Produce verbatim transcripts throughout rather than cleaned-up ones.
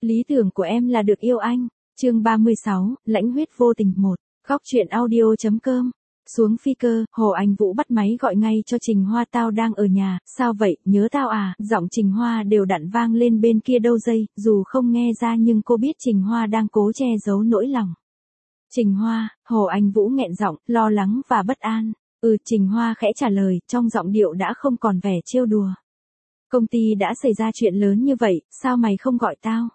Lý tưởng của em là được yêu anh. Chương ba mươi sáu, lãnh huyết vô tình một. Góc truyện audio chấm com. Xuống phi cơ, Hồ Anh Vũ bắt máy gọi ngay cho Trình Hoa, tao đang ở nhà. Sao vậy, nhớ tao à? Giọng Trình Hoa đều đặn vang lên bên kia đâu dây, dù không nghe ra nhưng cô biết Trình Hoa đang cố che giấu nỗi lòng. Trình Hoa, Hồ Anh Vũ nghẹn giọng, lo lắng và bất an. Ừ, Trình Hoa khẽ trả lời, trong giọng điệu đã không còn vẻ trêu đùa. Công ty đã xảy ra chuyện lớn như vậy, sao mày không gọi tao?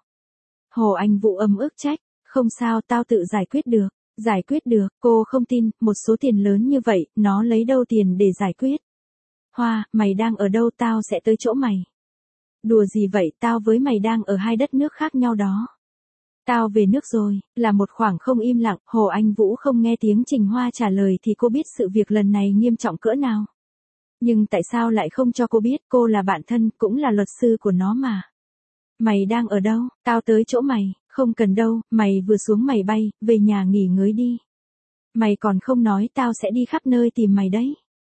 Hồ Anh Vũ ấm ức trách, không sao, tao tự giải quyết được. Giải quyết được, cô không tin, một số tiền lớn như vậy, nó lấy đâu tiền để giải quyết. Hoa, mày đang ở đâu, tao sẽ tới chỗ mày. Đùa gì vậy, tao với mày đang ở hai đất nước khác nhau đó. Tao về nước rồi. Là một khoảng không im lặng, Hồ Anh Vũ không nghe tiếng Trình Hoa trả lời thì cô biết sự việc lần này nghiêm trọng cỡ nào. Nhưng tại sao lại không cho cô biết, cô là bạn thân, cũng là luật sư của nó mà. Mày đang ở đâu, tao tới chỗ mày. Không cần đâu, mày vừa xuống mày bay, về nhà nghỉ ngơi đi. Mày còn không nói, tao sẽ đi khắp nơi tìm mày đấy.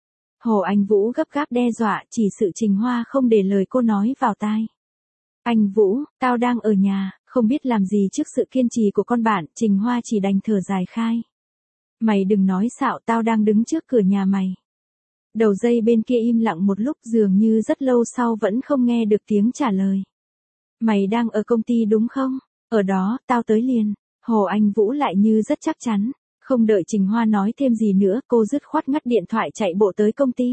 Hồ Anh Vũ gấp gáp đe dọa, chỉ sự Trình Hoa không để lời cô nói vào tai. Anh Vũ, tao đang ở nhà, không biết làm gì trước sự kiên trì của con bạn, Trình Hoa chỉ đành thở dài khai. Mày đừng nói xạo, tao đang đứng trước cửa nhà mày. Đầu dây bên kia im lặng một lúc, dường như rất lâu sau vẫn không nghe được tiếng trả lời. Mày đang ở công ty đúng không? Ở đó, tao tới liền. Hồ Anh Vũ lại như rất chắc chắn. Không đợi Trình Hoa nói thêm gì nữa, cô dứt khoát ngắt điện thoại chạy bộ tới công ty.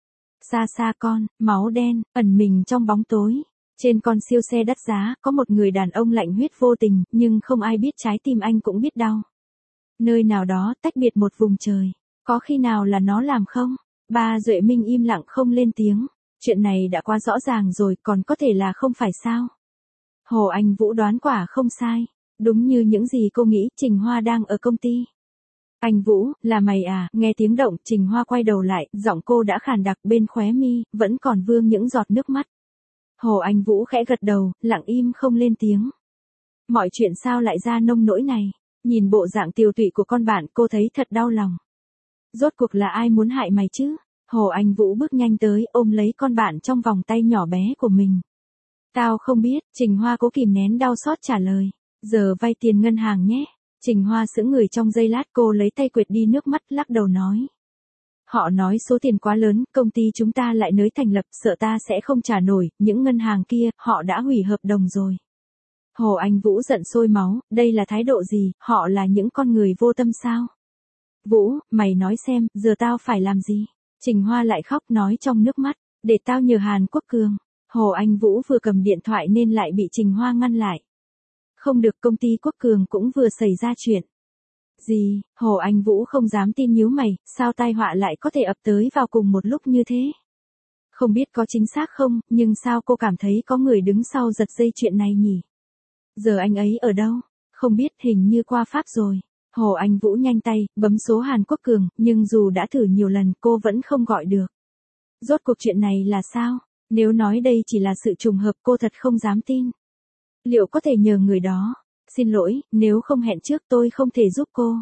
Xa xa con, máu đen, ẩn mình trong bóng tối. Trên con siêu xe đắt giá, có một người đàn ông lạnh huyết vô tình, nhưng không ai biết trái tim anh cũng biết đau. Nơi nào đó, tách biệt một vùng trời. Có khi nào là nó làm không? Ba Duệ Minh im lặng không lên tiếng. Chuyện này đã quá rõ ràng rồi, còn có thể là không phải sao? Hồ Anh Vũ đoán quả không sai. Đúng như những gì cô nghĩ, Trình Hoa đang ở công ty. Anh Vũ, là mày à? Nghe tiếng động, Trình Hoa quay đầu lại, giọng cô đã khàn đặc, bên khóe mi, vẫn còn vương những giọt nước mắt. Hồ Anh Vũ khẽ gật đầu, lặng im không lên tiếng. Mọi chuyện sao lại ra nông nỗi này? Nhìn bộ dạng tiều tụy của con bạn, cô thấy thật đau lòng. Rốt cuộc là ai muốn hại mày chứ? Hồ Anh Vũ bước nhanh tới, ôm lấy con bạn trong vòng tay nhỏ bé của mình. Tao không biết, Trình Hoa cố kìm nén đau xót trả lời. Giờ vay tiền ngân hàng nhé. Trình Hoa sững người trong giây lát, cô lấy tay quệt đi nước mắt, lắc đầu nói. Họ nói số tiền quá lớn, công ty chúng ta lại nới thành lập, sợ ta sẽ không trả nổi, những ngân hàng kia, họ đã hủy hợp đồng rồi. Hồ Anh Vũ giận sôi máu, đây là thái độ gì, họ là những con người vô tâm sao? Vũ, mày nói xem, giờ tao phải làm gì? Trình Hoa lại khóc nói trong nước mắt, để tao nhờ Hàn Quốc Cường. Hồ Anh Vũ vừa cầm điện thoại nên lại bị Trình Hoa ngăn lại. Không được, công ty Quốc Cường cũng vừa xảy ra chuyện. Gì? Hồ Anh Vũ không dám tin, nhíu mày, sao tai họa lại có thể ập tới vào cùng một lúc như thế? Không biết có chính xác không, nhưng sao cô cảm thấy có người đứng sau giật dây chuyện này nhỉ? Giờ anh ấy ở đâu? Không biết, hình như qua Pháp rồi. Hồ Anh Vũ nhanh tay, bấm số Hàn Quốc Cường, nhưng dù đã thử nhiều lần, cô vẫn không gọi được. Rốt cuộc chuyện này là sao? Nếu nói đây chỉ là sự trùng hợp, cô thật không dám tin. Liệu có thể nhờ người đó? Xin lỗi, nếu không hẹn trước tôi không thể giúp cô.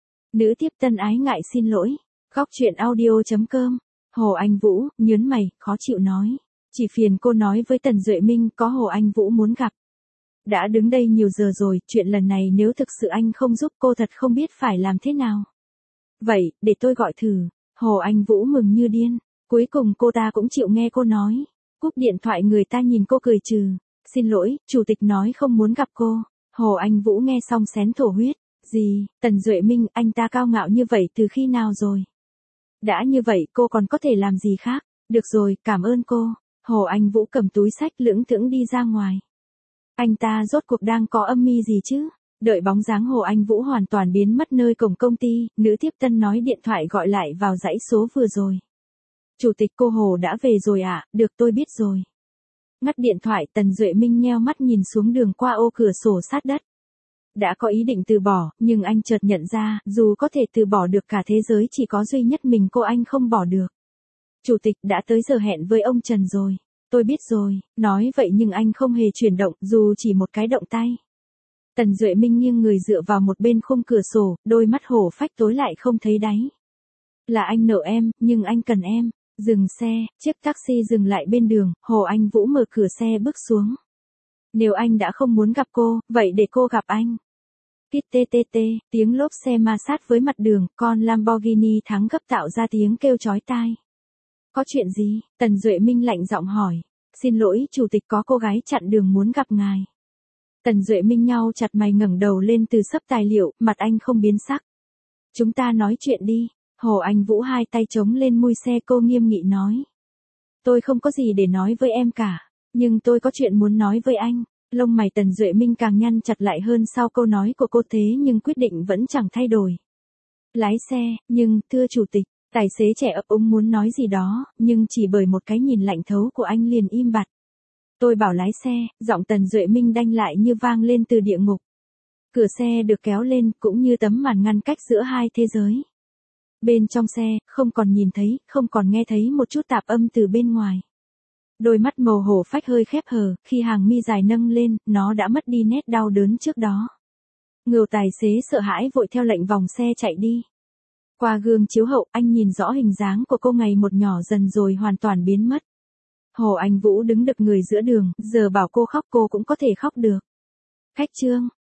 Nữ tiếp tân ái ngại xin lỗi. Góc truyện audio chấm com. Hồ Anh Vũ, nhớn mày, khó chịu nói. Chỉ phiền cô nói với Tần Duệ Minh có Hồ Anh Vũ muốn gặp. Đã đứng đây nhiều giờ rồi, chuyện lần này nếu thực sự anh không giúp cô thật không biết phải làm thế nào. Vậy, để tôi gọi thử. Hồ Anh Vũ mừng như điên. Cuối cùng cô ta cũng chịu nghe cô nói. Cúp điện thoại, người ta nhìn cô cười trừ. Xin lỗi, chủ tịch nói không muốn gặp cô. Hồ Anh Vũ nghe xong xén thổ huyết. Gì, Tần Duệ Minh, anh ta cao ngạo như vậy từ khi nào rồi? Đã như vậy cô còn có thể làm gì khác? Được rồi, cảm ơn cô. Hồ Anh Vũ cầm túi xách lững thững đi ra ngoài. Anh ta rốt cuộc đang có âm mưu gì chứ? Đợi bóng dáng Hồ Anh Vũ hoàn toàn biến mất nơi cổng công ty, nữ tiếp tân nói điện thoại gọi lại vào dãy số vừa rồi. Chủ tịch, cô Hồ đã về rồi ạ, à? Được, tôi biết rồi. Ngắt điện thoại, Tần Duệ Minh nheo mắt nhìn xuống đường qua ô cửa sổ sát đất. Đã có ý định từ bỏ, nhưng anh chợt nhận ra, dù có thể từ bỏ được cả thế giới, chỉ có duy nhất mình cô anh không bỏ được. Chủ tịch, đã tới giờ hẹn với ông Trần rồi. Tôi biết rồi, nói vậy nhưng anh không hề chuyển động, dù chỉ một cái động tay. Tần Duệ Minh nghiêng người dựa vào một bên khung cửa sổ, đôi mắt hổ phách tối lại không thấy đáy. Là anh nợ em, nhưng anh cần em. Dừng xe, chiếc taxi dừng lại bên đường, Hồ Anh Vũ mở cửa xe bước xuống. Nếu anh đã không muốn gặp cô, vậy để cô gặp anh. Kít tê tê tê, tiếng lốp xe ma sát với mặt đường, con Lamborghini thắng gấp tạo ra tiếng kêu chói tai. Có chuyện gì? Tần Duệ Minh lạnh giọng hỏi. Xin lỗi, chủ tịch, có cô gái chặn đường muốn gặp ngài. Tần Duệ Minh nhau chặt mày ngẩng đầu lên từ xấp tài liệu, mặt anh không biến sắc. Chúng ta nói chuyện đi. Hồ Anh Vũ hai tay chống lên mui xe cô nghiêm nghị nói. Tôi không có gì để nói với em cả, nhưng tôi có chuyện muốn nói với anh. Lông mày Tần Duệ Minh càng nhăn chặt lại hơn sau câu nói của cô, thế nhưng quyết định vẫn chẳng thay đổi. Lái xe, nhưng, thưa chủ tịch, tài xế trẻ ấp úng muốn nói gì đó, nhưng chỉ bởi một cái nhìn lạnh thấu của anh liền im bặt. Tôi bảo lái xe, giọng Tần Duệ Minh đanh lại như vang lên từ địa ngục. Cửa xe được kéo lên, cũng như tấm màn ngăn cách giữa hai thế giới. Bên trong xe, không còn nhìn thấy, không còn nghe thấy một chút tạp âm từ bên ngoài. Đôi mắt màu hổ phách hơi khép hờ, khi hàng mi dài nâng lên, nó đã mất đi nét đau đớn trước đó. Ngưu tài xế sợ hãi vội theo lệnh vòng xe chạy đi. Qua gương chiếu hậu, anh nhìn rõ hình dáng của cô ngày một nhỏ dần rồi hoàn toàn biến mất. Hồ Anh Vũ đứng đực người giữa đường, giờ bảo cô khóc cô cũng có thể khóc được. Khách trương,